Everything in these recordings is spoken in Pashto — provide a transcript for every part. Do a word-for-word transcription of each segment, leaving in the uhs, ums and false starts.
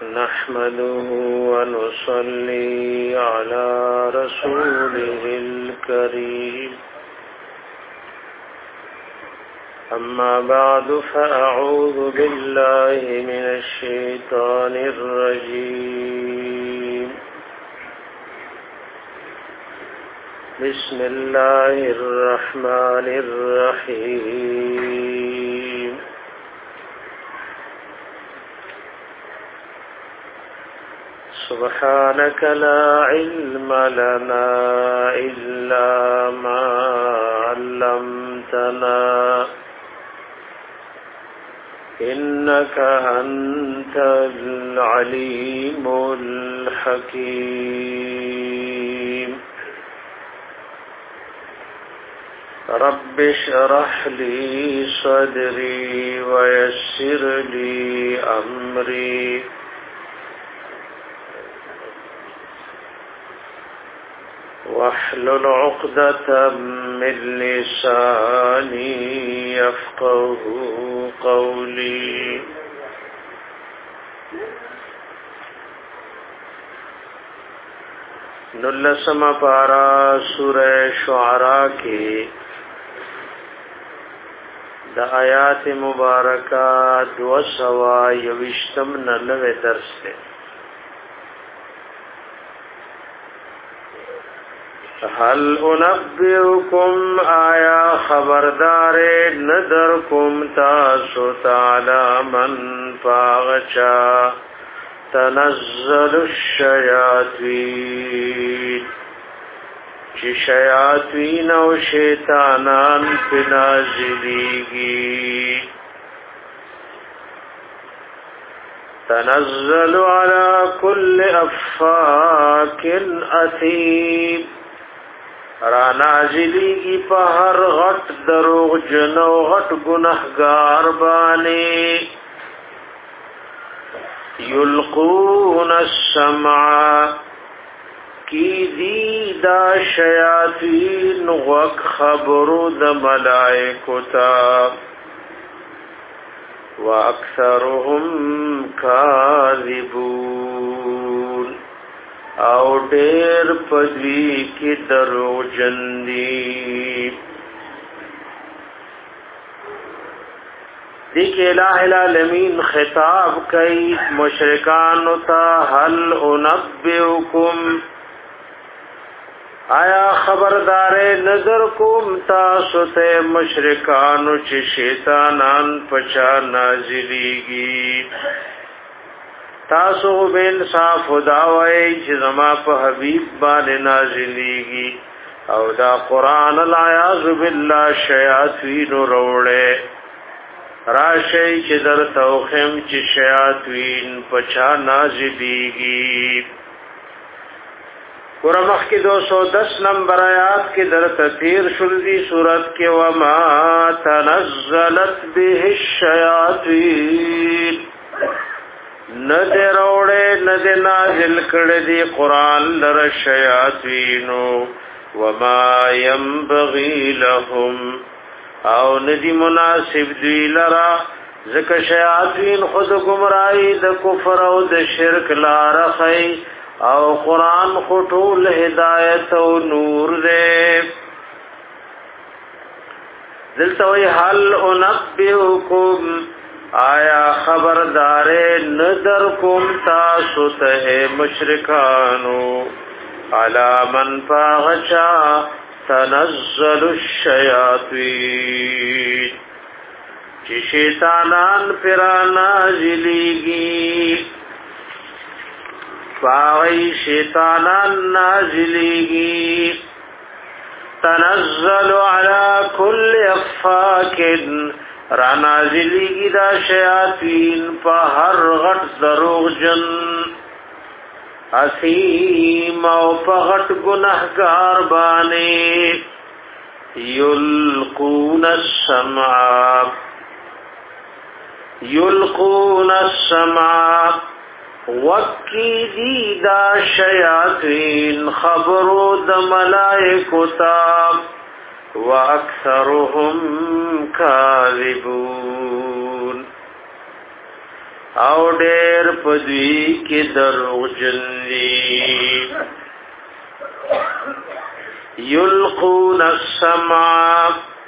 نحمده ونصلي على رسوله الكريم أما بعد فأعوذ بالله من الشيطان الرجيم بسم الله الرحمن الرحيم سبحانك لا علم لنا إلا ما علمتنا إنك أنت العليم الحكيم رب اشرح لي صدري ويسر لي أمري واحلل عقدة من لساني يفقه قولي نلسم پارا سورہ شعراء کی دا آیات مبارکہ دو سوا یوشتم نلوے درس دے. هل انبئکم آیا خبردار ندرکم تاسو تعالی من پاغچا تنزل الشیاطین چی شیاطین و شیطانان پی نازلیگی تنزل على كل افاک اثیم را نازلی کی په هر غټ دروغ جنو غټ گنہگار باندې یلقون السمع کی دی دا شیاطین وک خبرو د ملائکو تا واکثرهم کاذبون او ډېر پدوی کی درو جندی دیکھ الہ العالمین خطاب کئی مشرکان تا هل انبئکم آیا خبردار نظر کوم تاسو ته مشرکان چې شیطانان پچا نازلیږي تاسو به انصاف خداوي چې زما په حبيب باندې نازلېږي او دا قران الایاذ بالله شیاطین وروړې راشي چې در توخم چې شیاطین پچا نازلېږي. قرآن مخکې دو سو دس نمبر آیات کې در تفسیر شول دی سورۃ کې وما تنزلت به الشیاطین ندے روڑے ندے نازل کردی قرآن لر شیاطینو وما ينبغي لهم او ندی مناسب دی لرا ذکر شیاطین خود گمرائی د کفر او د شرک لارخی او قرآن خطول ہدایت و نور دے. دلتوی حل انبئکم آیا خبردار ندر کم تاسو ته مشرکانو علا من پاغچا تنزل الشیاطین چی شیطانان پرا نازلیگی پاغی شیطانان نازلیگی تنزل علا کل افاکن را نازلیگی دا شیاطین پا ہر غٹ دروغ جن حسیم او پا غٹ گنہگار بانے یلقون السمع یلقون السمع وکی دی دا شیاطین خبرو دا ملائکو تاب وَأَكْثَرُهُمْ كَاذِبُونَ او ډېر پدوی کې دروغجن دي یلقون السمع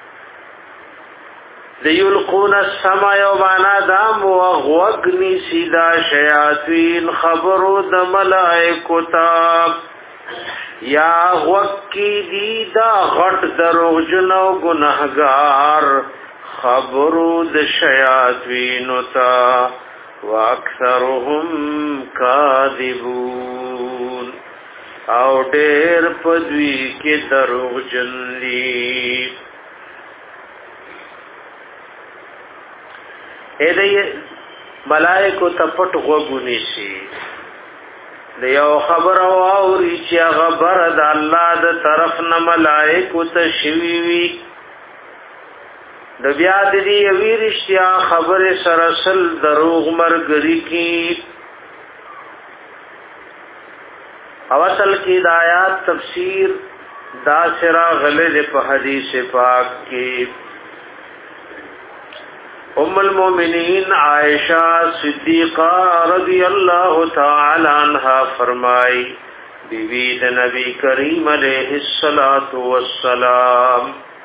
د یلقون السمع یو معنا دا موغوغنی سیدا شیاطین خبرو د ملائکو تا یا وکی دی دا غټ دروغجن او گناهګار خبرو د شیاطین تا واکثرهم کاذبون او ډېر پدوی کې دروغجن دي اې دې ملائکو ته پټ غوږونی شي د یو خبر او اوري چې خبر د الله د طرف نه ملائکو ته شوي وي د بیا د دې ویرشتیا خبر سرسل دروغ مرګري کی او اصل کی د آیات تفسیر دا سرا غلط په حدیث پاک کې ام المؤمنین عائشہ صدیقہ رضی اللہ تعالی عنہا فرمائی بیوی د نبی کریم علیہ الصلوۃ والسلام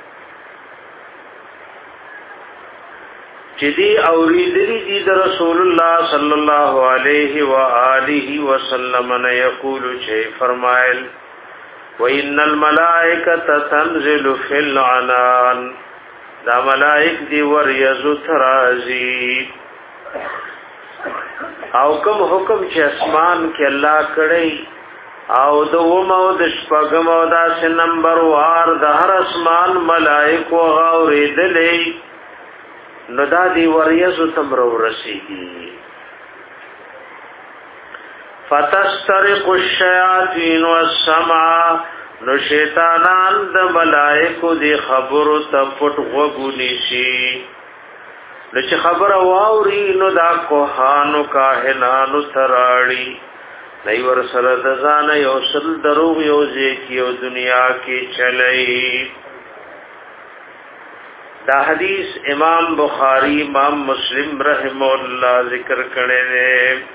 چدی اوریدلی دی د رسول الله صلی الله علیه و آله وسلم نے یقول چه فرمایل وان الملائکه تنزل فی العنان دا ملائک دی ور یزو ترازی او کوم حکم چې اسمان کې الله کړی او د ومو د شپږم او د نمبر وار د هر اسمان ملائکه اوریدلې نو دا دی وریزو تمرو رسیگی فتسترق الشیاطین والسمع نو شیطانان د ملائکو دی خبرو تپٹ غوگونی شی نو چه خبر واوری نو دا کوحانو کاہنانو تراڑی نئی ورسل دزان یو سل دروغ یو زیکی یو دنیا کی چلئی دا حدیث امام بخاری امام مسلم رحمہ اللہ ذکر کرنے نے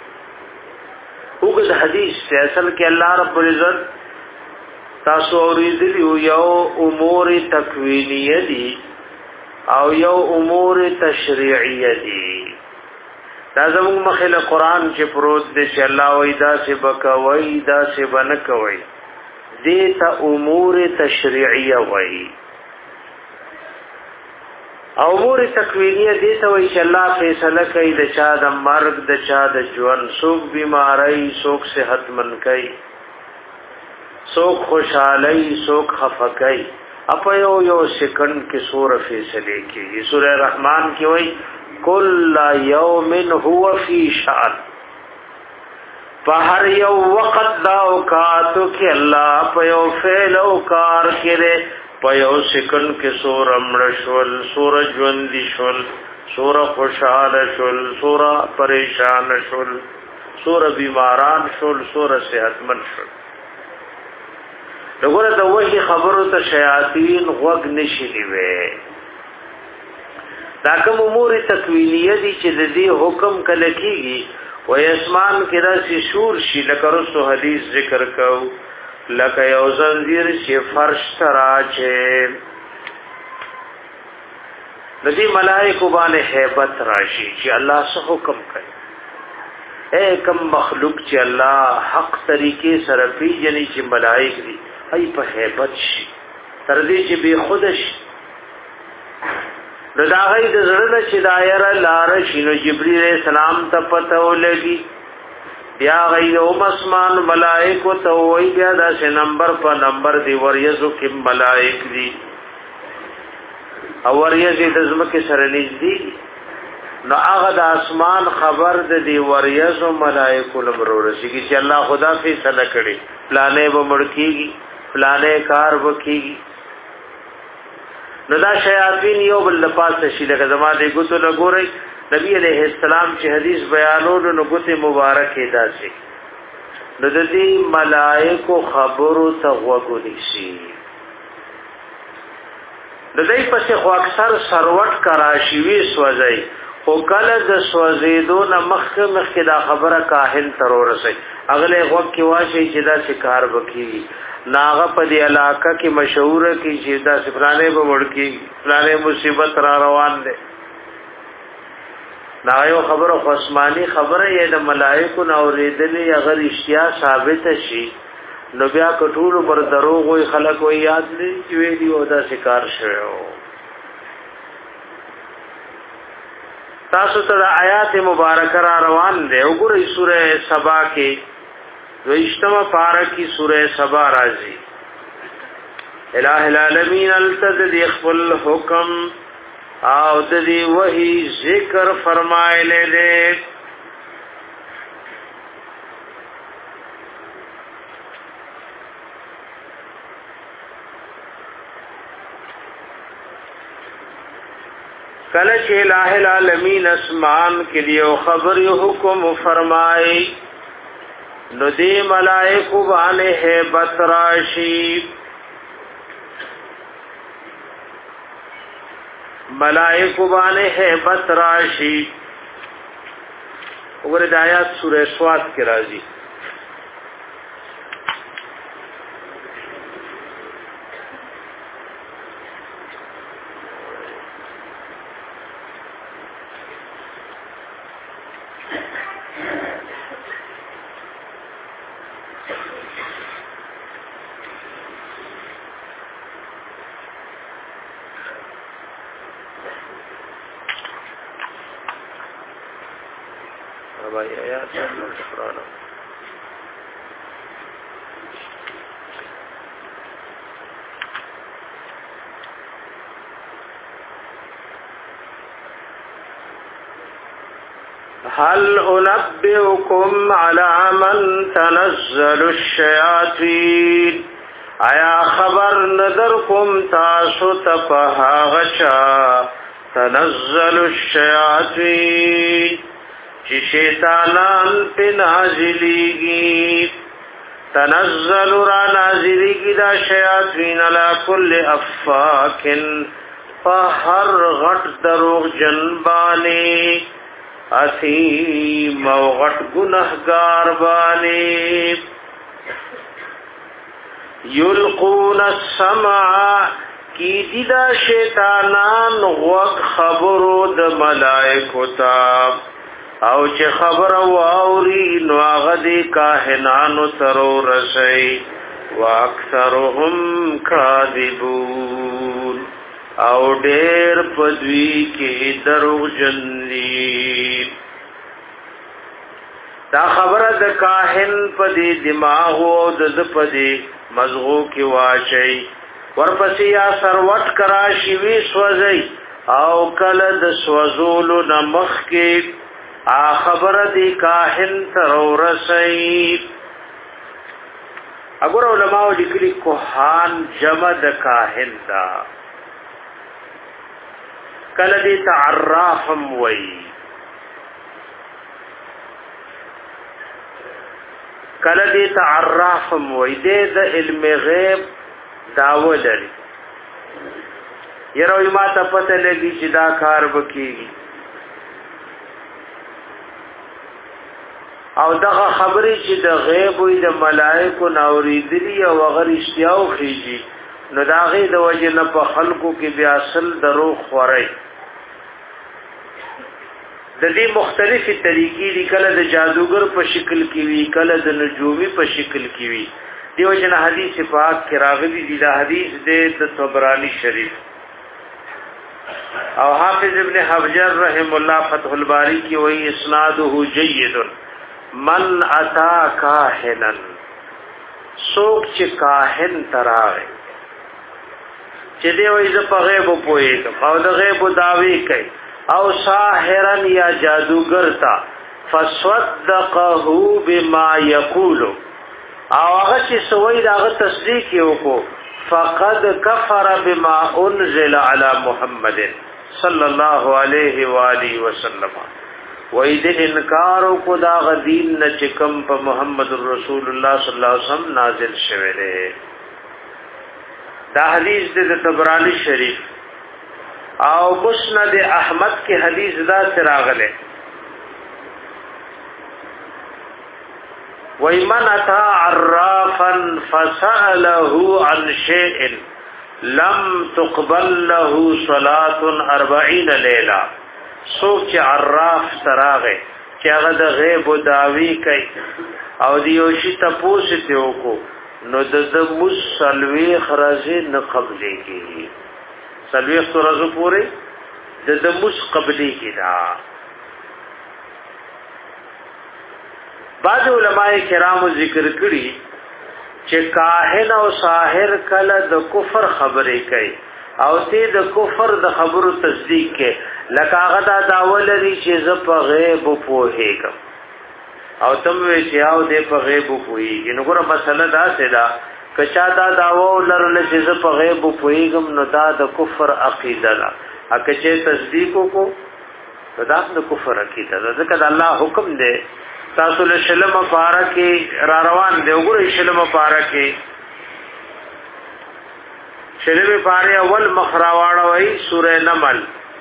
اوگد حدیث سے اصل کہ اللہ رب العزت تاسو اوریدلی یو امور تکوینیه دی او یو امور تشریعیه دی دا زمون مخیل قرآن چې پروت دی چې اللہ وی دا سے بکوی دا سے بنکوی دیتا امور تشریعیه وی امور تکوینیه دیتا وی چې الله فیصله کوي د چا د مرګ د چا د ژوند څوک بیماری څوک صحت مند کوي څوک خوشحالی څوک خفقای اپ یو یو سکند کې سورہ فیصله کوي سورہ رحمان کې وی کل یوم هو فی شأن په هر یو وخت دا اوقاتو کې الله په یو فعل او کار کړي پیو سکن کې سور امړ شول سور ژوند شول سور خوشاله شول سور پریشان شول سور بیماران شول سور صحتمند شول وګوره د وحی خبرو ته شیاطین غوږ نشي نیوي دا کوم امور تکوینیه دي چې د دې حکم کله کیږي و اسمان کې راسي شور شي لکه رسو حدیث ذکر کو لکه یو زنجیر چې فرش تراچه د دې ملائکه باندې hebat راشي چې الله څه حکم کوي اے کم مخلوق چې الله حق طریقې سره پیژني چې ملائکه دي ای په hebat شي تر دې چې به خودش نو دا غي د زړه چې دایره لار شینو جبرئیل السلام ته پته ولګي بیا غي او مسمان ملائکه ته وای بیا دا سه نمبر په نمبر دی وریزو کې ملائک دي او وریزې د زمکه سره نږدې نو هغه د اسمان خبر د دی وریزو ملائکه لمرو رسیږي چې الله خدا فیصله کړي پلانې به مړکیږي پلانې کار وکيږي نو دا شیاطین یو بل پاسه شي لکه زما دې ګوتو نه ګوري نبی علیہ السلام چې حدیث بیانولو نو ګوتې مبارکې داسي نو د دې ملائکو خبرو ته وګوري شي د دې پسې خو اکثر سروټ کراشي وی سوځي او کله د سوزیدو نه مخک مخک دا خبره کاهن تر ورسي اغله وخت کې واشي چې دا شکار وکي ناغه په دی علاقه کې مشهور کی چې دا سفرانه به وړکی فلانه مصیبت را روان ده دا یو خبره خصمانی خبره یې د ملائکو نو ریدلې اگر اشتیا ثابت شي نو بیا کټول پر دروغ وي خلک وي یاد نه وی دی او دا شکار شوی تاسو ته آیات مبارکه را روان دي وګورئ سوره سبا کې ویشتمه پارا کی سوره سبا راځي الہ العالمین التذ خپل حکم او د دې وحی ذکر فرمایله دې کله چې الہ العالمین اسمان کې دیو خبر یو حکم فرمای نو دی ملائکو باندې هیبت راشی ملائکو باندې هیبت راشی وګوره د آیات سورہ سواد کې راځي هل انبئكم على من تنزل الشياطين آیا خبر نظركم تاسو تپها غچا تنزل الشياطين چې شیطانان په نازلېږي تنزل را نازلېږي دا شیاطین علی کل افاکن فهر غټ دروغ جنبانی اثیم او غټ گنہگار بانی یلقون السمع کی دیدا شیطانان غوږ خبرو د ملائکو تا او چې خبر واوري نو هغه دي کاهنانو ترو رسي واکثرهم کاذبون او ډېر پدوی کې دروغ جنلی دا خبره د کاهن په دې دماغ او د پدې مزغو کې واچي ورپسې یا سروټ کرا شي وی سوځي او کله د سوزولو نمخ کې ا خبر دی کاهن تر ورسي اگر علماء لیکلي کوهان جمع د کاهن دا کله دی تعرافم وای کله دی تعرافم وای د علم غیب داو لري یره ما ته پته لګی چې دا کار وکړي او دغه خبرې چې د غیب وي د ملائکو نوریدلی او غیر اشتیاو خيږي نو دا غي د وجه نه په خلقو کې بیا اصل درو خوري د دې مختلفي طریقې دي کله د جادوګر په شکل کې وي کله د نجومي په شکل کې وي دیو جن حدیث پاک کې راغلي دي دا حدیث د طبرانی شریف او حافظ ابن حجر رحم الله فتح الباری کې وایي اسناده جيد من اتا کاهنن سوک چې کاهن تراغه چې دی وایي ز په غیب پوهیږم او د غیب داوی کوي او ساحرن یا جادوگر تا فصدقه بما یقول او هغه چې سوی داغه تصدیق وکړو فقد كفر بما انزل على محمد صلی الله علیه و آله وسلم وې د انکار کو دا غدین نه چکم په محمد رسول الله صلی الله علیه وسلم نازل شوه دی دا حدیث د طبرانی شریف او مسند احمد کې حدیث دا سراغله وَمَنْ أَتَى عَرَّافًا فَسَأَلَهُ عَنْ شَيْءٍ لَمْ تُقْبَلْ لَهُ صَلَاةٌ أَرْبَعِينَ لَيْلَةً سوک چې عراف تراغه چې هغه د غیب داوی کوي او دیو شي تاسو ته وکړو نو د مسلوی خرازه نه قبلې کی سلوی خرازه پوره د د مس قبلې کی دا بعض علماء کرامو ذکر کړي چې کاهن او ساحر کله د کفر خبرې کوي او ته د کفر د خبرو تصدیق کې لکه هغه دا داول لري چې ز په غیب پوهېږم او تم وی چې او دې په غیب پوهېږي نو ګوره مسله دا څه ده کچا دا داو لرل چې ز په غیب پوهېږم نو دا د کفر عقیده ده اګه چې تصدیق کو دا د کفر عقیده ده ځکه د الله حکم دی تاسو له شلم مبارکي را روان دی وګوره شلم مبارکي شلم پاره اول مخراواړه وای سوره نمل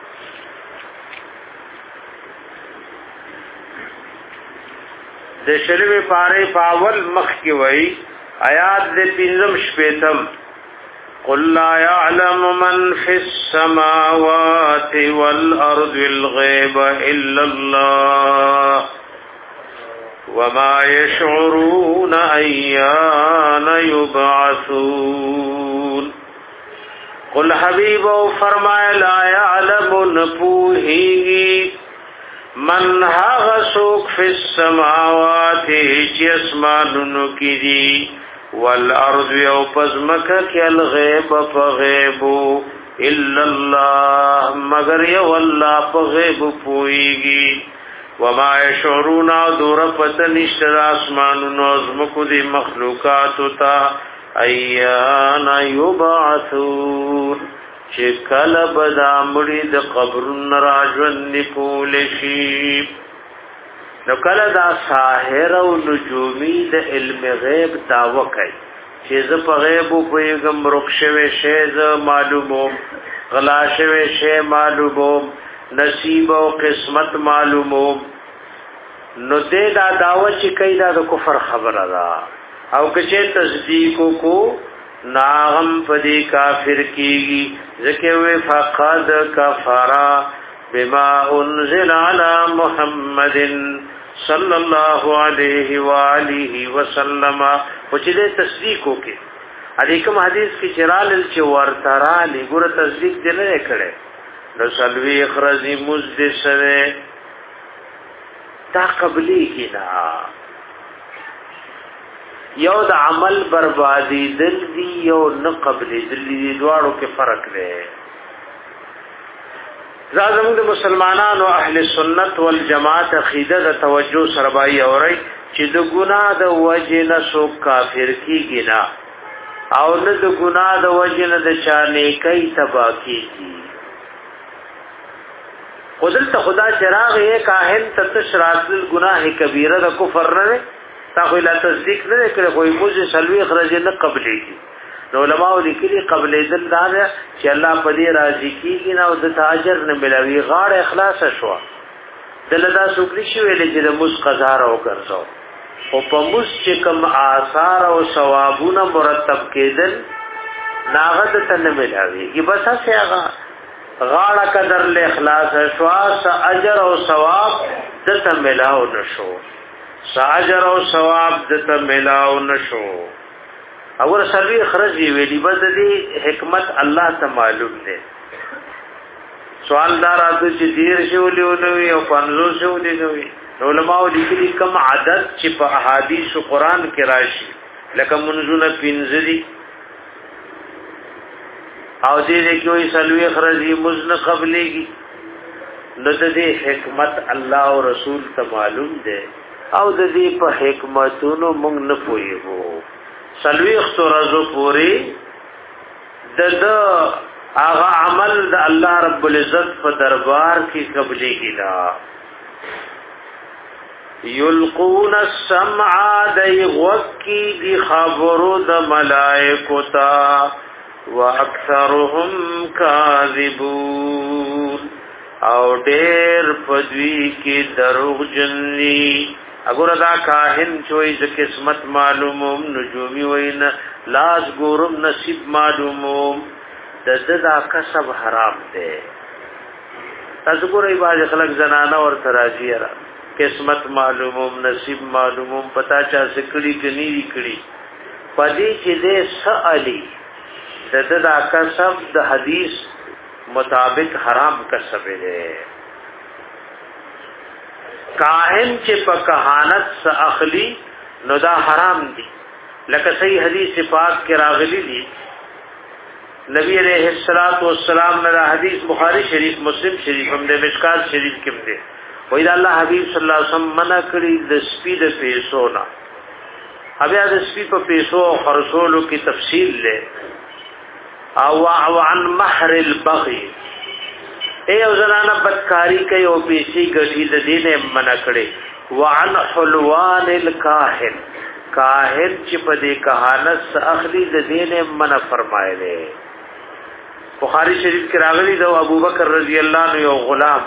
د شلم پاره پاول مخ کی وای آیات دې پنځم شپیتم قل لا يعلم من في السماوات والارض الغيب الا الله وما يشعرون ايان يبعثون قل حبیب فرمائے لا يعلم نپوہی من هاغ سوک فی السماوات چی اسمانونو کی دی والارض یو پزمکا کی الغیب پا غیبو الا اللہ مگر یو اللہ پا غیب پوئیگی وما يشعرون دور پتنشتر آسمانونو ازمکو دی مخلوقاتو تا ایان یبعثون چې کله بدا مړي د قبرن راجون نکول شي نو کله دا ساحر او نجومی د علم غیب داوا کوي چې ز په غیب په یګم رخصوي شی ز معلومو غلا شوی شی معلومو نصیب او قسمت معلومو نو دې دا داوا چې کوي دا د کفر خبره ده او کچه تصدیق کو ناغم پدی کافر کیگی ذکر فقد کفرا بما انزل على محمد صلی اللہ علیہ وآلہ وسلم وچه تصدیق کی علیکم حدیث کی چرال الچوارترالی گور تصدیق دلنے کڑے رسلوی اخرزی مزدسرے تا قبلی کی نا یو د عمل بربادی دل دی یو نه قبلی دل دی دواړو کې فرق دی زازم د مسلمانانو اهل سنت والجماعت عقیده د توجه سربای اوري چې د ګناه د وجه نه سو کافر کیږي نه او نه د ګناه د وجه نه د چا نیکي تبا کیږي خدل ته خدا چراغ یې کاهن تتشرات الگناه کبیره د کفر نه تا خو لا تصدیق نه کړي خو موږ سلوي خرج نه قبلې کی نو علماء لیکلي قبلې دل دا چې الله په دې راضي کیږي نه او د تاجر نه ملوي غاړه اخلاص شو دلدا سوکري شو ویلې چې د مس قضا راو ګرځاو او په مس چې کوم آثار او ثوابونه مرتب کېدل ناغت ته نه ملوي کی بس هغه غاړه قدر له اخلاص شو اجر او ثواب دته ملاو نشو ساجر او ثواب دته ملاو نشو اور سروي خرجي ویلي بد دي حکمت الله ته معلوم دي سوال دار اته چې دیر شولې ونوي او پنځو شولې نوي علماء لیکلي کم عدد چې په احادیث او قران کې راشي لکه منځونه پنځدي او دې کې وي سلوي خرجي مزن قبليږي نو دې حکمت الله او رسول ته معلوم دي او د دې په حکمتونو موږ نه پوهیږو سلويخ ترزو پوری د د هغه عمل د الله رب العزت په دربار کې قبلي کیدا یلقون السمع دای وکی دی خبرو د ملائکو تا واکثرهم کاذبون او ډېر پدوی کې دروغ جنني. اگر دا کاهن چوي د قسمت معلوموم نجومي وینا لاس ګورم نصیب معلوموم د دا کسب حرام دی. تاسو ګورئ باز خلک زنانه ور تراجی را قسمت معلوموم نصیب معلوموم پتا چا سکړي کني کړي پدې چې دې سالي د دا کسب د حدیث مطابق حرام کسب دی. کاهن چې په کہانت س اخلي نو دا حرام دي. لکه صحیح حدیث پاک کې راغلي دي نبی علیہ الصلوۃ والسلام نے حدیث بخاری شریف مسلم شریف هم د مشکات شریف کې ده وای دا الله حبیب صلی الله علیه وسلم منع کړی د سپید پیسو نه. بیا د سپید په پیسو خرصولو کې تفصیل له او عن مہر البغي اے او زنانه بدکاری کوي او پیسې ګټي د دینه منع کړي. وعن حلوان الکاهن کاهن چې په دې کہانت اخلي د دینه منع فرمایله. بخاری شریف کې راغلي د ابوبکر رضی الله عنه یو غلام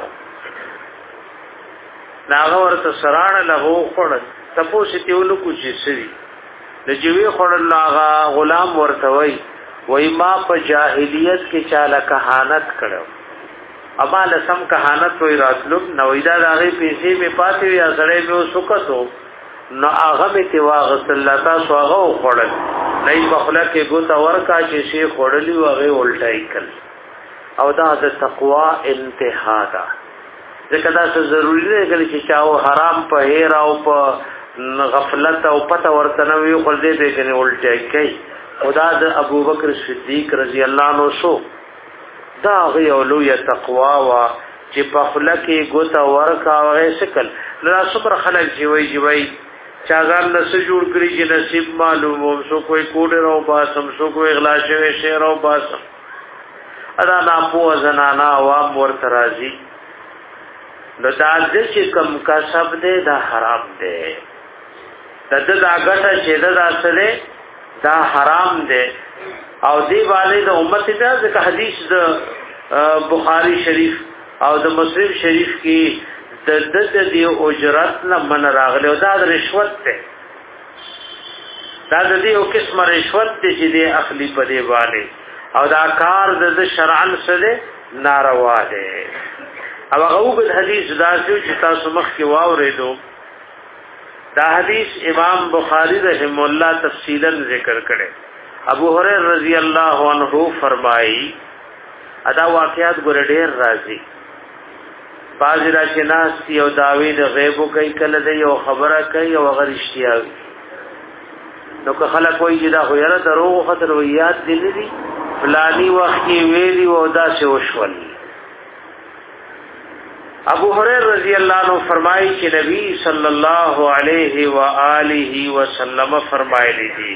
ناغه ورته سرانه له خړ تاسو ته ولو کو چې سړي د جوی خړ لاغه غلام ورته وای وای ما په جاهلیت کې چاله کہانت کړو اما لسم کہانت وی راتلو نویدا داغه پیسې می پاتې یا سړې مې وسکتو نو هغه می تی واغت الله تاسو هغه خړل نه بخله کې ګوت ورکا چې شي خړلی وغه الټای کړ او دا د تقوا انتها ده. ځکه دا څه ضروری دی چې چاو حرام په هیر او په غفلت او پته ورته نه وي خل دې دې کني الټای کوي. خدا د ابوبکر صدیق رضی الله عنه شو دا غي اولویه تقوا وا چې په خله کې ګوت ورکا وغه شکل لا صبر خلک جوي جوي چاغان نس جوړ کړی چې نصیب معلوم سو کوئی کوډ راو باسم سو کوئی اغلا شوی شعر او باسم ادا ناپو زنانا عوام ورته راځي نو دا چې کم کا سب دې دا حرام دی. دته دا غټه چې دا اصله دا حرام دی او دی باندې د امت ته ځکه حدیث د بخاری شریف او د مسلم شریف کې د د دی اجرت نه من راغله دا د رشوت ته دا د دې او قسمه رشوت ته چې دی اخلي په دی باندې او دا کار د شرعن سره ناروا دی. او هغه د حدیث دا چې تاسو مخ کې واورېدو دا حدیث امام بخاری رحم الله تفصیلا ذکر کړي. ابو هريره رضی الله عنه فرمایي ادا واقعات ګور ډېر راځي باز را چې ناس یو داوی د غیب کوي کله د یو خبره کوي او غیر اشتیا نو که خلک وایي چې دا خو یاره دروغ خطر ویات دي دي فلانی وخت کې ویلی او دا څه وشول. ابو هريره رضی الله عنه فرمایي چې نبی صلی الله علیه و آله وسلم فرمایلی دي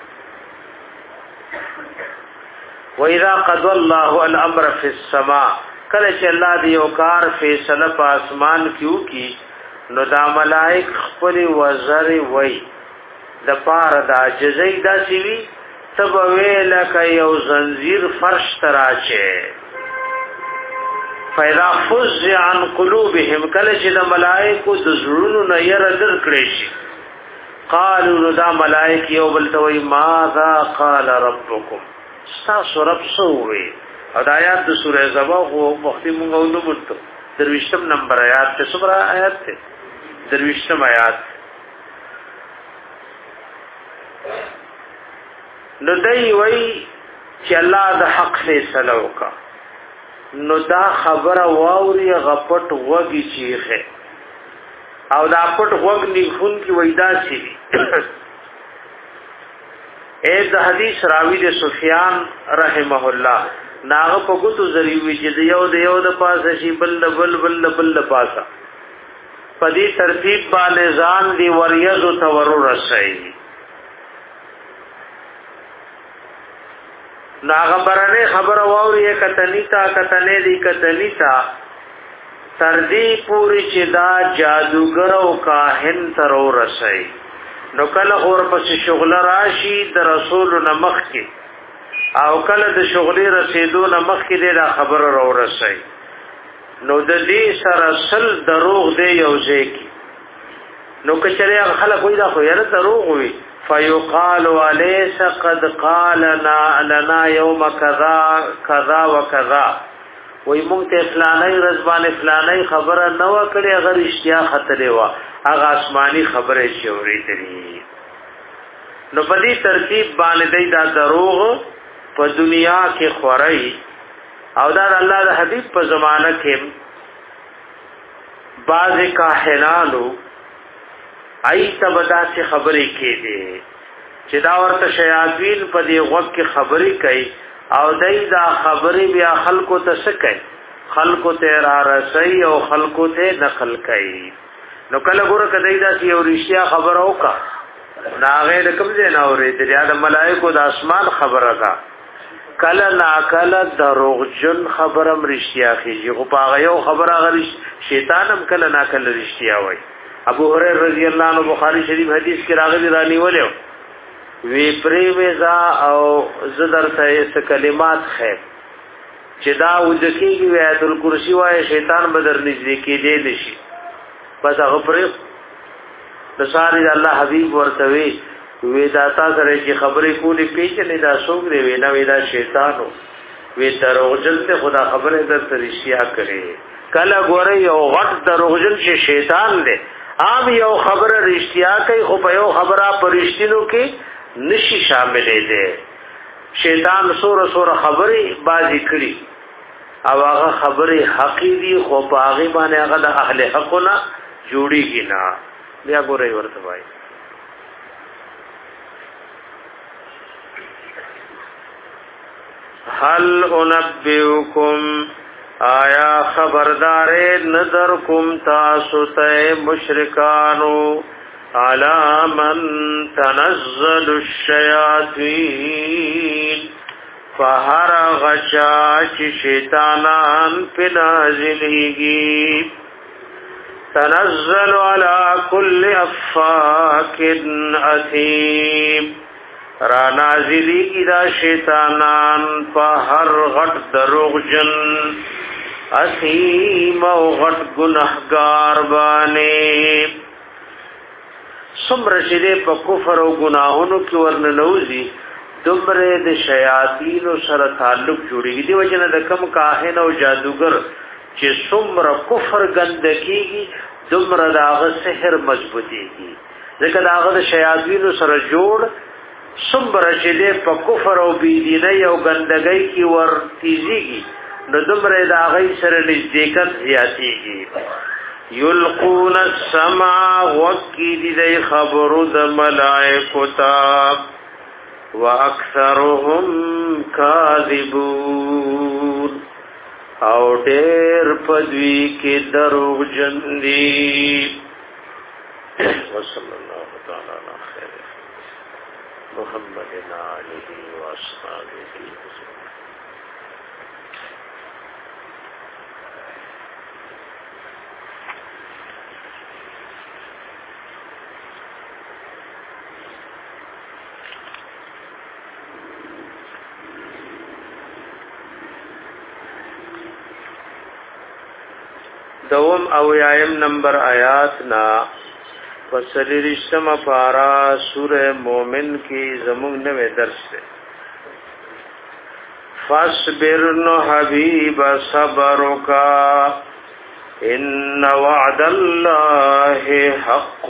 وَإِذَا قَضَى اللَّهُ الْأَمْرَ فِي السَّمَاءِ کله چې الله دی یو کار فیصله په اسمان کې وکي نو دا ملائک خپل وزر وای د پاره د عجزۍ دا سیوی تب ویل کای یو زنجیر فرش تراچه فیدا فزع عن قلوبهم کله چې د ملائکو د زړونو نه ير در کړی شي قالوا دا ملائک یو بل توي ماذا قال ربكم تاسو رب سووي او د آیات د سوره زبا خو مخکې مونږ ولومته درويشتم نمبر آیات ته سوره آیات ته درويشتم آیات نو دای وای چې الله د حق فیصله وکا نو دا خبره واوري غپټ وږي چیخه او دا پټ وګ نیخون کی وېدا شي اے د حدیث راوی د سفیان رحمه الله ناغه په ګوتو ذریوی چې یو د یو د پاسه شي بل بل بل بل پاسه په دې ترتیب باندې ځان دی وریزو تورر رسي ناغه برنه خبر واوري کتنیتا کتنې دی کتنیتا تر دې پوری چې دا جادوګر او کاهن ترور رسي نو کله اور پس شغل راشي د رسول نمخ کې او کله د شغلې رسیدو نه مخکې دې دا خبره راورسي نو د دې سره سل دروغ دی یو ځکه نو کچره خلک وای دا خو یې دروغ وي فیقال وليس قد قالنا لنا يوم كذا كذا وكذا وای مونږ ته فلانای رضوان فلانای خبره نو کړي اگر اشتیا خطرې وا هغه آسمانی خبره شوري تری نو په دې ترتیب باندې دا دروغ په دنیا کې خوري او دا الله د حبيب په زمانہ کې بعض کاهنانو ایت بدا سے خبرې کې دي چې دا ورته شیاطین په دې وخت کې خبرې کوي او دای دا خبرې بیا خلکو ته سکي خلکو ته را رسي او خلکو ته نقل کوي نو کله ګوره کدی دا یو رښتیا خبر اوکا ناغه د کوم ځای نه اوري د ملائکو د اسمان خبره کا کله نا کله دروغجن خبرم رښتیا کیږي خو پاغه یو خبره غری شیطان هم کله نا کله رښتیا وای ابو هريره رضی الله عنه بخاری شریف حدیث کې راغلی رانی ولیو وی پریمزا او زدر ته کلمات خیر چې دا وځکیږي آیت الکرسی وای شیطان بدر نږدې کې دی نشي بس هغه پرې د ساری الله حبیب ورته وی وی دا تاسو چې خبرې کولې پیچلې دا سوګري وی نه وی دا شیطانو وی دروغجن ته خدا خبره در ترشیا کړي کله ګوره یو غټ دروغجن چې شیطان دی عام یو خبره رښتیا کوي خو په یو خبره پرشتینو کې نشي شاملې دي شیطان سور سور خبرې بازی کړي او هغه خبرې حقيقي خو په هغه باندې هغه د اهل حقونه جوړيږي نه بیا ګورې ورته وایي هل انبئکم آیا خبردار نظرکم تاسو ته مشرکانو علی من تنزل الشیاطین فهر غشا چی شیطانان پی نازلیگی تنزل علی کل افاک اثیم را نازلی کی دا شیطانان پا ہر غٹ دروغجن اثیم و غٹ گناہگار بانے سمر شدے پا کفر و گناہونو کی ورننوزی دمرے د شیاطین سره تعلق جوړیږي دی وجنه د کم کاهن او جادوګر چې سمر کفر ګندګيږي دمر داغه سحر مضبوطيږي ځکه داغه د شیاطین سره جوړ سمر چې د په کفر او بيدینۍ او ګندګۍ کی ور تیزيږي نو دمر داغه سره نزدېکت زیاتيږي یلقون السمع وکید دی خبرو د ملائکو تاب واکثرهم کاذبون او ډېر پدوی کې دروغ جن دي وصلی الله تعالی علی خیر محمد علیه و اصحابہ دوم او یایم نمبر آیات نا فصلی رشتم پارا سورہ مومن کی زمون نوے درس سے فاصبر نو حبیب صبرکا ان وعد اللہ حق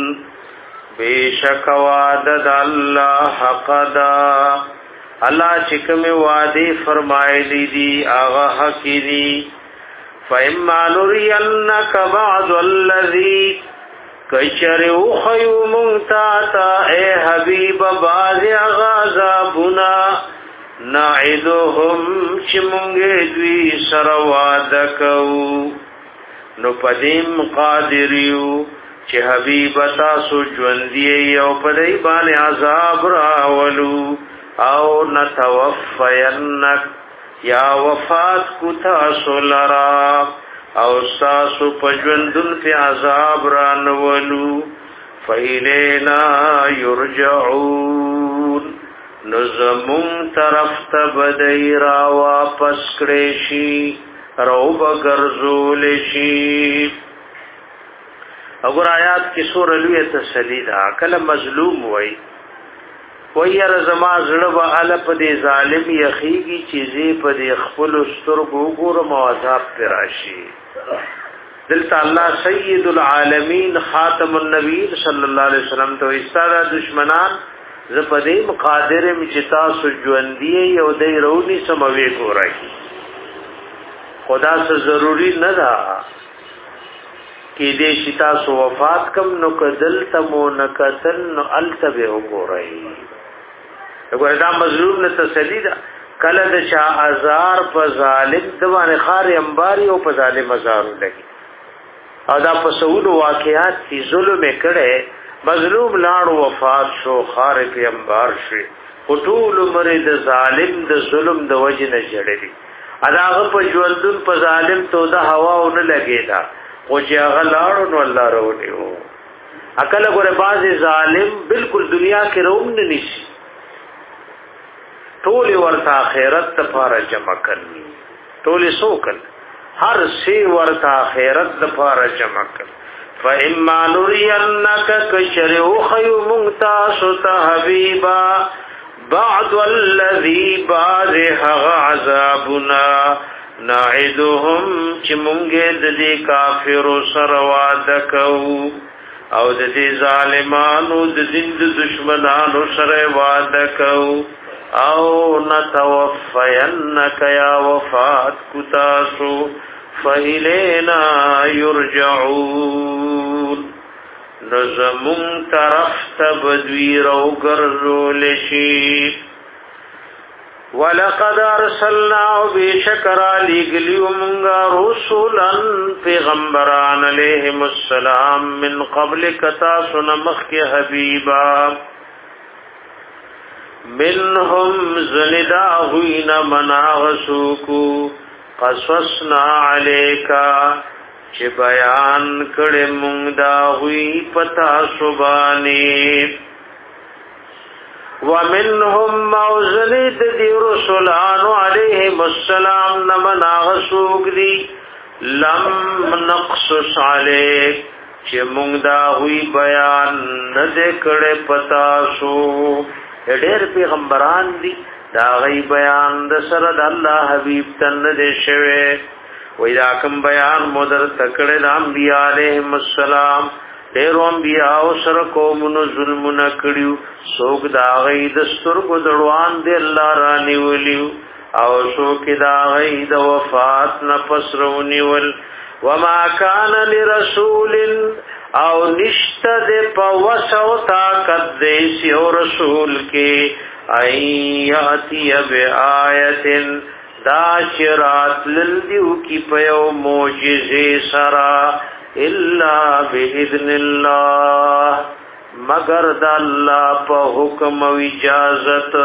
بیشک وعد اللہ حق دا اللہ چکم وعدی فرمائے لی دی آغا حقی دی فَإِمَّا نُرِيَنَّكَ بَعْضُ الَّذِي كَيْشَرِعُ خَيُّ مُنْتَاتَ اے حبیب باز غازابنا نَعِدُهُمْ چمونگے دوی سروادکو نو پدیم قادریو چه حبیب تاسو جوندیه یو پدی بان عذاب راولو او نتوفینک یا وفات کو تاسو لرا او ساسو پجوندن فی عذاب رانولو فیلینا یرجعون نزمون طرف ته بدای را واپس کړي شي رو بغرزول شي. وګور آیات کې سورہ لوی تسلی دا کله مظلوم وای وای رزما زړه به ال په دې ظالم یخیږي چې زی په دې خپل سترګو ګور موازاب پراشي. دلته الله سید العالمین خاتم النبیین صلی الله علیه وسلم ته استاد دشمنان ز په دې مقادر می چې تاسو ژوندۍ یو دې رونی سموي ګورای خدا سے ضروری نه ده کې دې شتا سو وفات کم نو کدل تمو نکتل نو التبه وګورای. وګوره دا مظلوم نه تسلی ده کله د چا ازار په ظالم دوانه خار انباري او په ظالم ازار لګي او دا په سعود واقعات کی ظلم کړي مظلوم لاړ وفات شو خار په انبار شي ټول مرید ظالم د ظلم د وجه نه جړلي اداغه په ژوندون په ظالم تو د هوا ونه لګیدا او چې هغه لاړ نو الله راوړي. عقل غره باز ظالم بالکل دنیا کې روم نه نشي ټول ورته آخرت ته فار جمع کړي ټول سوکل هر سی ورته آخرت ته فار جمع کړي. فإما نرينك كشرو خيو ممتاز حبيبا بعد الذي بارها عذابنا نعدهم چې مونږه د دې کافرو سره وعده کوو او د دې ظالمانو د زند دشمنانو سره وعده کوو او نتوفینک یا وفات کتاسو فإلینا یرجعون نزمون طرف تبدویر او گرزول شی. ولقد ارسلنا بشکر لگلیو منگا رسولا پیغمبران علیہم السلام من قبل کتاسو نمخ کے حبیبا منهم زندا ہوئین مناغسوکو قصصنا علیکا چه بیان کڑے منگدا ہوئی پتا سبانی ومنهم موزنید دی رسولان علیہم السلام نمناغسوک دی لم نقصص علیک چه منگدا ہوئی بیان ندے کڑے پتا سو. ډېر پیغمبران دي دا غي بیان د سره د الله حبيب تن دې شوه وې دا کوم بیان مودر تکړه د انبيار عليهم السلام ډېر انبيار او سره کومونو ظلمونه کړیو څوک دا غي د سترګو دړوان دې الله راني ولیو او څوک دا غي د وفات نه پسرونی ول. وما كان لرسول او نشت دے پا وسو طاقت دیسی و رسول کے ایاتی بی آیتن دا چرات للدیو کی پیو موجزی سرا الا بإذن اللہ مگر دا اللہ پا حکم و اجازت.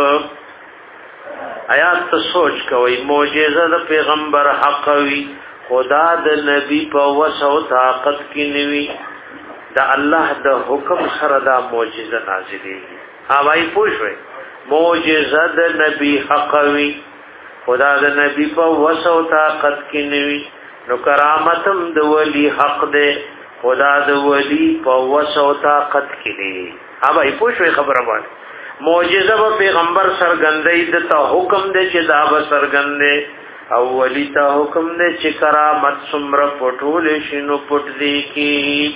آیات تا سوچ کوئی موجزہ دا پیغمبر حقوی خدا د نبی په وسو طاقت کې نیوي د الله د حکم سره دا معجزه نازلېږي. اوای پوښوي معجزه د نبی حقوي خدا د نبی په وسو طاقت کې نیوي نو کرامتم د ولی حق ده خدا د ولی په وسو طاقت کې نیوي. اوای پوښوي خبره باندې معجزه په پیغمبر سرګندې د ته حکم ده چې دا به سرګندې او ولی تا حکم دے چی کرامت سمر پٹھول شنو پٹ دی کی.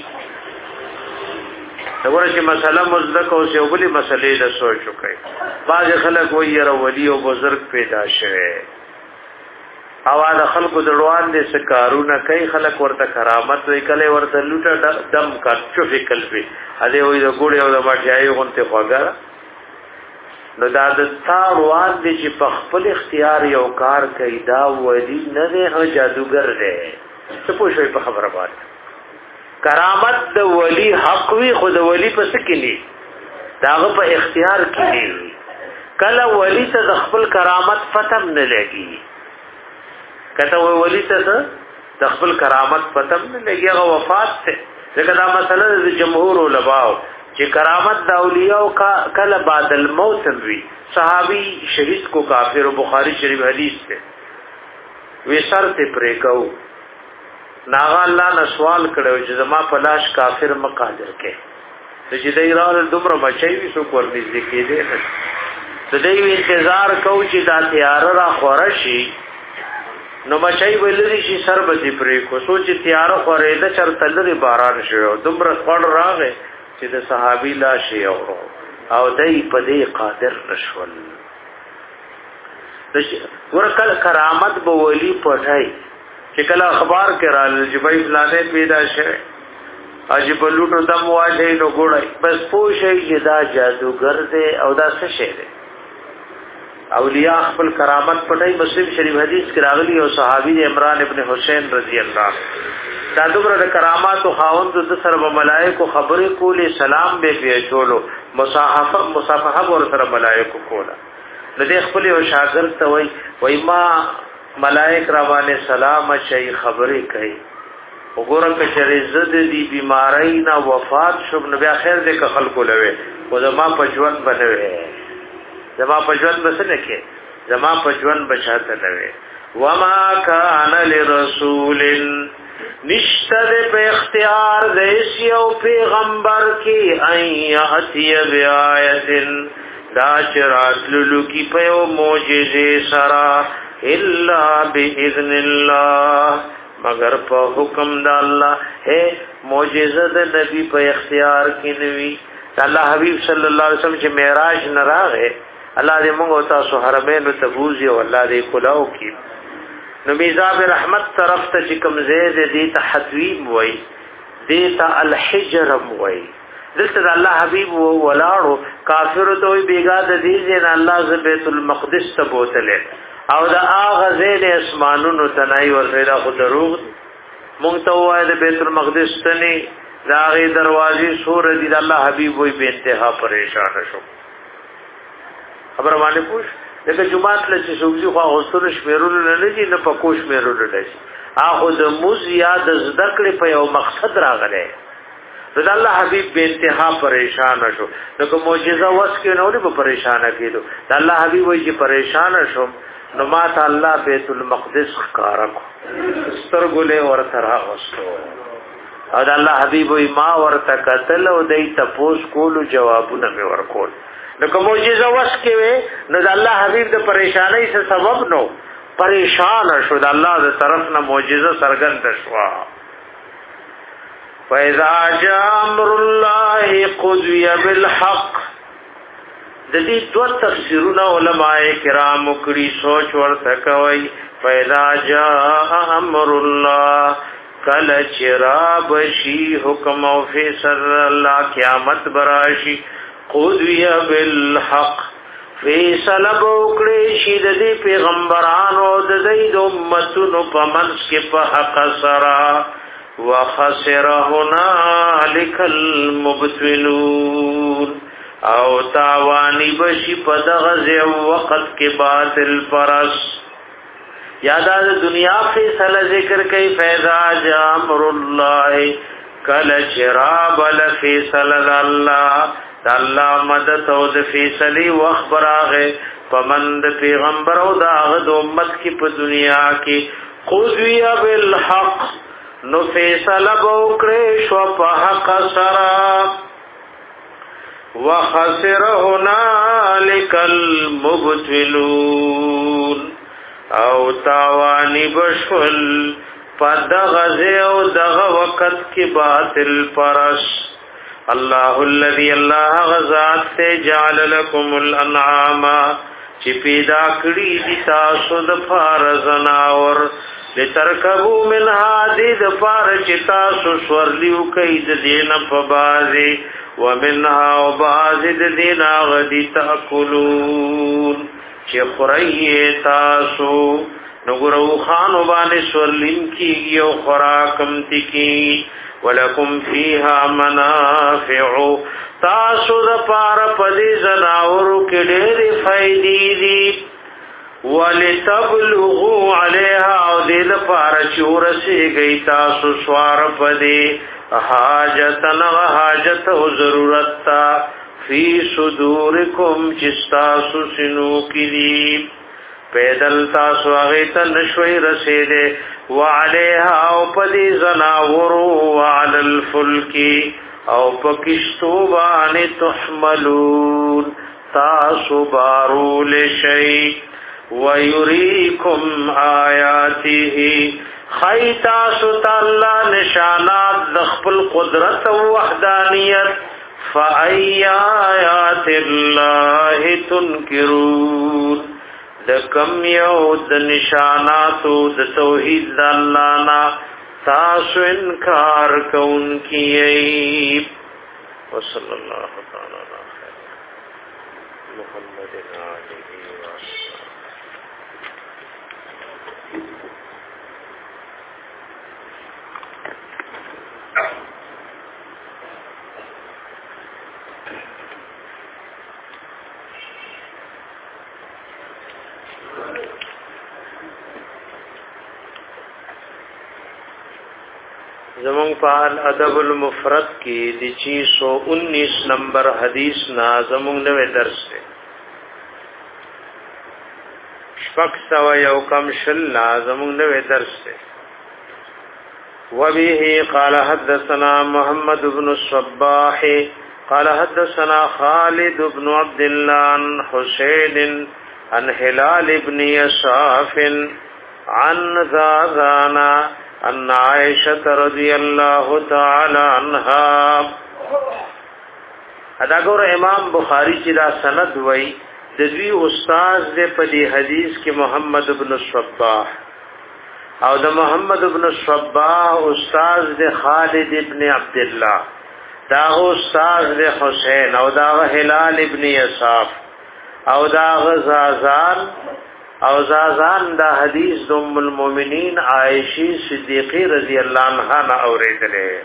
دورا چی مسئلہ مزدک ہو سے اولی مسئلے دا سوچو کئی بعض خلق وی یرا ولی و بزرگ پیدا شوے او آدھا خلق دروان دے سکارونا کئی خلق ورطا کرامت وی کلے ورطا لوٹا دم کا چوفی کلبی ادھے وی دا گوڑے و دا ماٹیائی غنطے خواگارا نو دا د تاروان دی چې په خپل اختیار یو کار کوي دا ولی نه دی هغه جادوګر دی. څه پوښوي په خبره باندې کرامت د ولی حق وی خو د ولی په سکلی داغه په اختیار کې دی. کله ولی ته د خپل کرامت فتم نه لګي کته ولی ته د خپل کرامت فتم نه لګي هغه وفات ته. ځکه دا مسله د جمهور علماء چې کرامت د اولیاء کا کله بعد الموت وی صحابي شهید کو کافر بخاری شریف حدیث ته وی سر ته پرې کو ناغا الله نه سوال کړو چې زما په لاش کافر مقادر کې چې دای را دومره بچي وي سو کور دې کې دې د دې انتظار کو چې دا تیار را خورشي نو بچي ولري شي سربتي پرې کو سوچ تیار خورې د چرته لري باران شو دومره خړ راغې چې د صحابي لاش یې او دای په دې قادر نشول ورکل کرامت به ولی پټای چې کله اخبار کې را لجبای فلانه پیدا شوه اجب لوټو دم واجه نو ګړای بس پوښی چې دا جادوګر دی او دا څه شی دی اولیاء خپل کرامت پټای مسلم شریف حدیث کې راغلی او صحابي عمران ابن حسین رضی الله دا دغه د کرامات او خاوند د سره ملائکه خبرې کولې سلام به پیښولو مصاحفه مصافحه ور سره ملائکه کوله د دې خپل او شاګرد ته وای وای ما ملائک روانه سلام شي خبرې کوي وګورم چې چیرې زد دي بیماری نه وفات شوم نو بیا خیر دې که خلکو لوي او زما په ژوند بنوي زما په ژوند بسنه کې زما په ژوند بچاته لوي وما كان لرسول نشتد په اختیار د یو پیغمبر کې اياتي بیااتن دا چرات لولو کی په معجزه سرا الا باذن الله مگر په حکم د الله ہے معجزه د نبی په اختیار کې نوي الله حبیب صلی الله علیه وسلم چې معراج نه راغې الله دې موږ او تاسو حرمین ته بوزي او الله دې کلاو کې نو میزاب رحمت طرف ته چې کوم زید دې ته حتویم وای دې ته الحجر وای دلته الله حبیب ولاړو کافر ته وی بیګا د دې نه الله ز بیت المقدس ته بوتله او دا آغا زید اسمانونو تنائی ورخیدہ خود دروغ مونږ ته وای د بیت المقدس تنی دا غي دروازې سور دي د الله حبيب وي به انتها پریشان شو خبر باندې پوښ دغه جمعات له چې سوزي خو غوستل شمیرول نه لګي نه پکوش میرول لشي اخو د موز یاد ذکر په یو مقصد راغله د الله حبيب به انتها پریشان شو دغه معجزه وس کې نو نه پریشان کېدو د الله حبيب وي چې پریشان شو نو ما ته الله بیت المقدس ښکارا کو سترګله ورته راغستو او د الله حبيب وي ما ورته قتل او دای ته پوس کولو جوابونه مې ورکول نو کوم معجزه وس کې وي نو د الله حبيب د پریشانای څخه سبب نو پریشان شو د الله د طرف نه معجزه سرګند شوا فاذا جاء امر الله قضي بالحق د دې دوه تفسیرونه علماء کرام کړي سوچ ورته کوي فاذا جاء امر الله کله چراب شي حکم او فیصله الله قیامت براشي قضي بالحق فیصله وکړي شي د دې پیغمبرانو د دې امتونو په منځ کې په حق سره وخسر هنالك المبطلون او تاوانی بشی پدغز وقت کے باطل پرس یادا دنیا فیصلہ ذکر کئی فیضا جا امر اللہ کل چراب لفیصل اللہ اللہ مدد او د فیصلی وخبر آغے پمند پیغمبر او داغد امت کی پا دنیا کی قضوی بالحق نو فیصلہ بوکڑے شو پا حق سراب وخسر هنالك المبطلون او تاوانی بشل پدغز او دغ وقت کی باطل پرس اللہ الذي اللہ غزات سے جعل لكم الانعام چی پیدا کری دی تاسو د فارزناور لترکبو منها دی د فار چی تاسو سورلیو کئی د دین پبازی ومنها وبازد دینا غدی تاکلون چی خرئی تاسو نگرو خانو بانی سورلین کی گیو خراکم تکی ولکم فیها منافعو تاسو دا پار پدی زناورو کی دیر فائدی دی ولتبلغو علیها او دید پارا چورسی گئی تاسو سوار پدی حاجتن حاجت و ضرورت تا فی صدورکم چستاسو سنو کلی پیدل تاسو آغیتا نشوی رسیدے وعلیها او پدی زناورو وعلى الفلکی او پکشتو بانی تحملون تاسو بارو لشی ویریکم آیاته خی تاسو تالا نشانات دخپل قدرت و وحدانیت فأی آیات اللہ تنکرون دکم یو د نشاناتو د توحید د اللہ نا تاسو انکار کون کی وصلی اللہ تعالی علی محمد علیہ زمون پال ادب المفرد کی دی چھ سو انیس نمبر حدیث نا زمون نوے درس ہے شپک سو یو کم شل نا زمون نوے درس ہے وبه قال حدثنا محمد بن الصباح قال حدثنا خالد بن عبد الله عن حسين عن هلال بن يساف عن ذاذانا ان عائشہ رضی اللہ تعالی عنها ادا ګور امام بخاری چې دا سند وای د دوی استاد دې په دې حدیث کې محمد بن الصباح او د محمد بن الصباح استاد دې خالد ابن عبد الله دا استاد دې حسین او دا هلال ابن یساف او دا غزازان او زازان دا حدیث د ام المؤمنین عائشہ صدیقہ رضی اللہ عنہا نے اوریدلے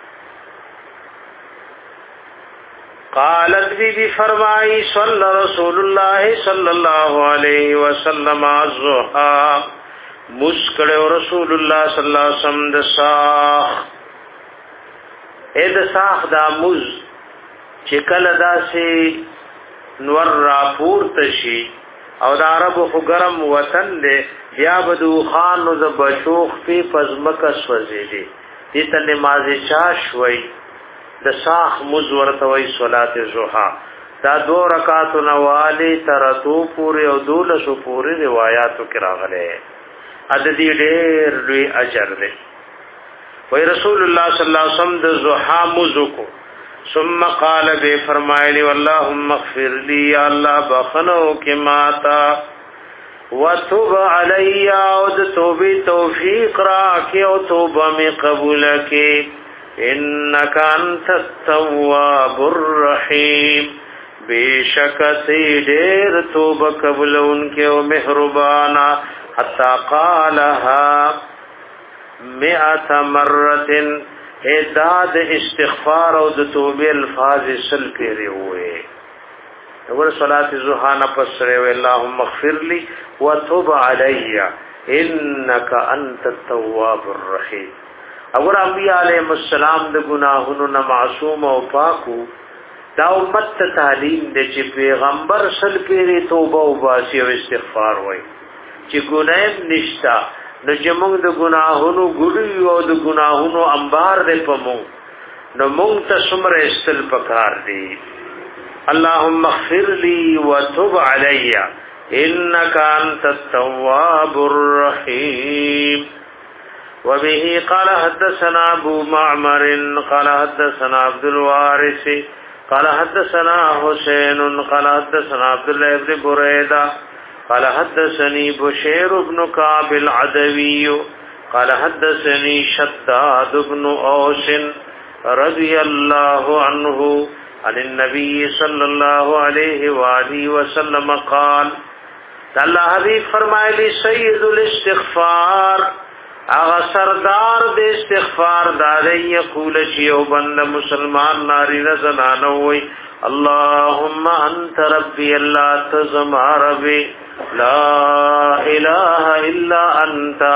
قالت بی بی فرمائی صلی رسول اللہ صلی اللہ علیہ وسلم الضحى مسکڑے رسول اللہ صلی اللہ علیہ وسلم د ساخ اے د ساخ دا مز چکل دا سی نور راپور تشی او دا عربو خو گرم وطن دے بیا بدو خانو دا بچوخ پی پزمک سوزی دی دیتا نماز چاشوئی دا ساخ مزورتوئی صلاة زوحا دا دو رکاتو نوالی ترتو پوری او دولسو پوری روایاتو کراغلے عددی دیر لوی اجر دے وی رسول اللہ صلی اللہ علیہ وسلم دا زوحا مزو کو ثم قال بے فرمائلی واللہم اغفر لی یا اللہ بخنو کی ماتا وتوب علی عود توبی توفیق راکی او توبہ میں قبول کی انکا انت التواب الرحیم بے شکتی دیر توبہ قبول ان کے او محربانا حتی قالها مئت مرتن اعداد استغفار او د توبه الفاظ سل پیری ہوئے اور صلات الضحى نفسر اللهم اغفر لي وتوب علي انك انت التواب الرحيم اور انبیاء علیہ السلام د گناہونو نه معصوم او پاکو دا امت تعلیم د چې پیغمبر سل پیری توبه او باسی او استغفار وای چې ګناه نشتا نو جمونږ د گناهونو ګړي او د گناهونو انبار دې پمو نو مونږ ته څومره استل پکار دي اللهم اغفر لي وتب علي انك انت التواب الرحيم وبه قال حدثنا ابو معمر قال حدثنا عبد الوارث قال حدثنا حسين قال حدثنا عبد الله بن بريده قال حدثني بشير بن كعب العدوي قال حدثني شداد بن اوس رضي الله عنه عن النبي صلى الله عليه وآله وسلم قال اللہ حبیب فرمائے لی سید الاستغفار اغا سردار دے استغفار دارے یقول چیو بند مسلمان ناری نزنانوی اللہم انت ربی اللہ تزم ربی لا الہ الا انت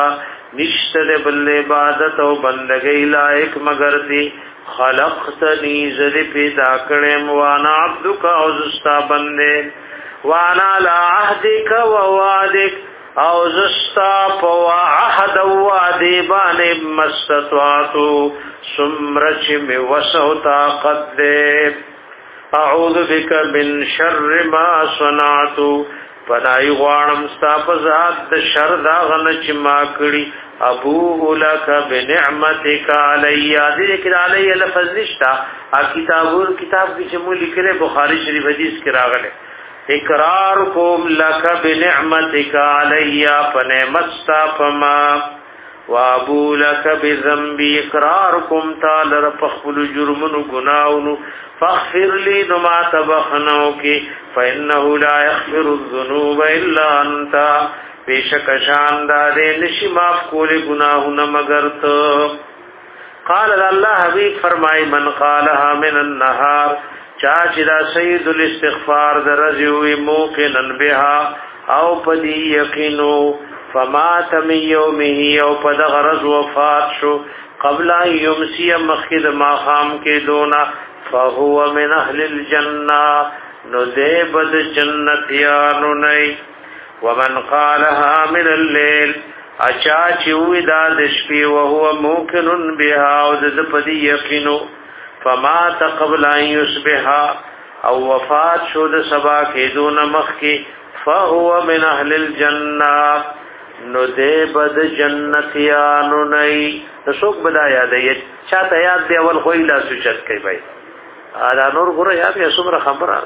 نشته بل عبادت او بندګۍ لایق مگر دی خلقتنی زد پیدا کړم وانا عبدک او زستا بنده وانا لا عهدک و وعدک او زستا په عهد او وعده باندې مستطاعتو سمرچ می وسو طاقت دې اعوذ بک من شر ما صنعت پنای غوانم ستا په ذات د شر دا غن چې ما کړی ابو لک بنعمتک علی ذکر علی لفظ نشتا ا کتابور کتاب کې چې مو لیکره بخاری شریف حدیث کې راغله اقرار کوم لک بنعمتک علی فنعمت ستا فما وابو لک بذنبی اقرار کوم تعالی رفخل جرمن گناہوں فاغفر لی نما تبخنو کی فإنه لا يغفر الذنوب الا انت بیشک شاندار نشی معاف کولی گناہوں مگر تو قال اللہ حبیب فرمائی من قالها من النهار چاچدا سید الاستغفار درجوی موقنا بها او پدی یقینو فمات من یومه او پد غرض وفات شو قبل یمسی مخید ما خام کے دونا فهو من اهل الجنه نو دے بد جنتیانو نئی ومن قالها من الليل اچا چوی دا دشپی وهو موقن بها او د پدی یقینو فمات قبل ان يصبح او وفات شو د سبا کې دون مخ کې فهو من اهل الجنه نو دے بد جنتیانو نئی تسوک بدا یاد ہے چاہتا یاد دے اول خوئی لا سوچت کئی بھائی آدھا نور گورا یاد ہے سمر خبرہ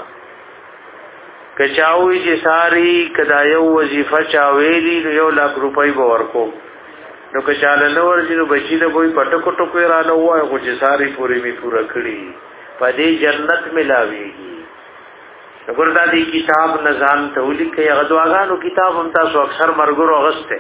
کچاوی چې ساری کدا یو وظیفه چاویلی نو یو لاک روپۍ به ورکو نو کچاله نو ورځي نو بچی له وای پټکو ټکو را نه وای خو چې ساری پوری می پورا کړی په دې جنت ملاویږي وګوردا دې کتاب نظام تولی کې غدواغانو کتاب هم تاسو اکثر مرګرو اغسته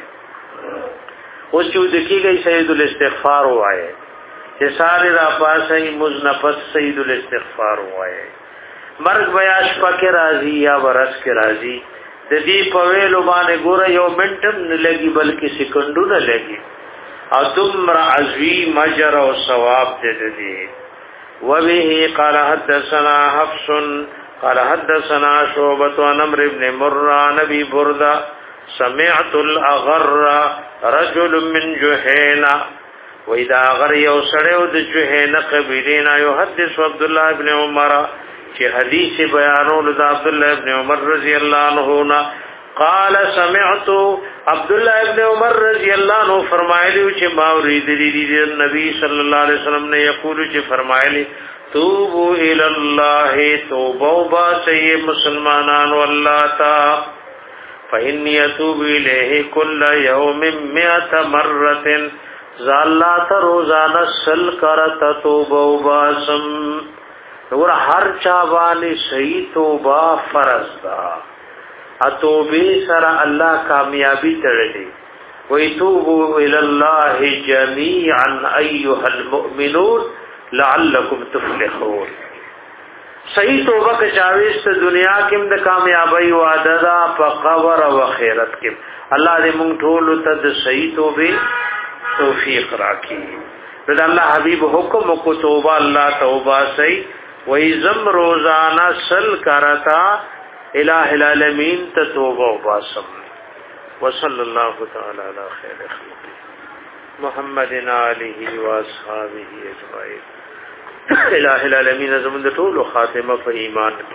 اوس چې د کېږي سید الاستغفار وایي چې ساری را پاسې مزنفت سید الاستغفار وایي مرگ بیاش پاک راضی یا ورس کے راضی د دې په ویلو باندې ګوره یو منټم نه لګي بلکې سکندو نه لګي او تمر عظیم اجر او ثواب دې دې وبه قال حدثنا حفص قال حدثنا شعبة عن عمرو بن مرة نبي برده سمعت الاغر رجل من جهينة واذا غر یو سړیو د جهينة قبیلینا يحدث عبد الله بن عمر چې حدیث بیانول د عبد الله ابن عمر رضی الله عنه قال سمعت عبد الله ابن عمر رضی الله عنه فرمایلی چې ما ورید دي نبی صلی الله علیه وسلم نے یقول چې فرمایلی توبوا الی الله توبوا با سی مسلمانان والله تا فإني أتوب إليه كل يوم مئة مرة زالات روزانه سل کرت توبه وباسم اور هر چا باندې صحیح توبه فرض ده اتوبه سره الله کامیابی تړلې وای توبوا الى الله جميعا ايها المؤمنون لعلكم تفلحون صحیح توبه که چاويست دنیا کې د کامیابی وعده ده په قبر او آخرت کې الله دې مونږ ټول ته د صحیح توبه توفیق راکړي رضا الله حبیب حکم کو توبه الله توبه صحیح وی زم روزانہ سل کرتا الہ العالمین تتوبہ و باسم وصل اللہ تعالی علی خیر خلق محمد آلہ و اصحابہ اجمعین الہ العالمین زمند طول و خاتمہ پر ایمان کی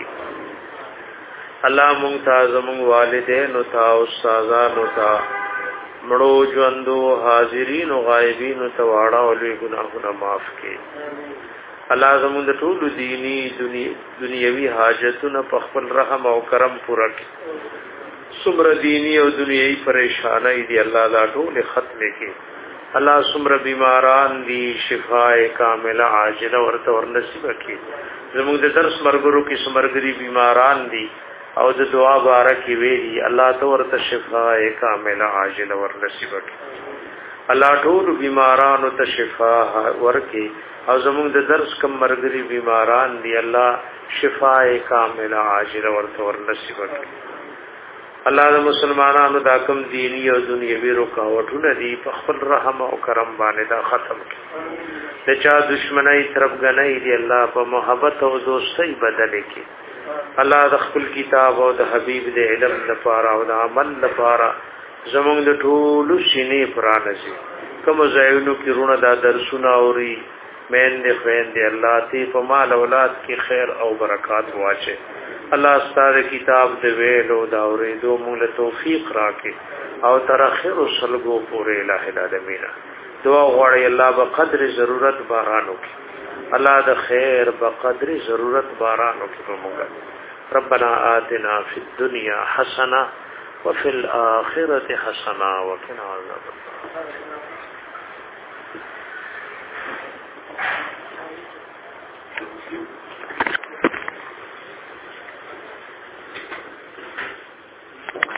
اللہ منگتا زمنگ والدین و تا استاذان و تا مڑو جوندو حاضرین و غائبین و تواڑا ولی گناہنا معاف کی الله زموږ د ټول دینی دنیوي حاجتونو په خپل رحم او کرم پوره کړي سمره دینی او دنیوي پریشانای دي الله دا ټول ختم کړي الله سمره بیماران دي شفای کامله عاجله ورته ور نصیب کړي زموږ د درس مرګرو کې سمرګري بیماران دي او د دعا بارک ویلي الله تو ورته شفای کامله عاجله ور نصیب کړي الله ټول بیمارانو ته شفا ورکړي او زموږ د درس کم مرګري بیماران دي الله شفای کامله عاجله ورته ور نصیب کړي الله د مسلمانانو دا کوم دینی او دنیوي رکاوټونه دي په خپل رحم او کرم باندې دا ختم کړي د چا دشمنی طرف غنۍ دی الله په محبت او دوستۍ بدل کړي الله د خپل کتاب او د حبیب د علم لپاره او د عمل لپاره زمونږ د ټولو سینې پرانځي کوم ځایونو کې رونه دا درسونه اوري مین دې خوین دې الله تی په مال اولاد کې خیر او برکات واچي الله ستاسو کتاب دې ویلو دا اورېدو موږ له توفیق راکړي او تر اخر سلګو پورې الٰه العالمین دعا غواړي الله په قدر ضرورت باران وکړي الله د خیر په قدر ضرورت باران وکړي موږ ربنا آتنا فی الدنيا حسنه وفي الاخره حسنه وقنا عذاب النار Thank you.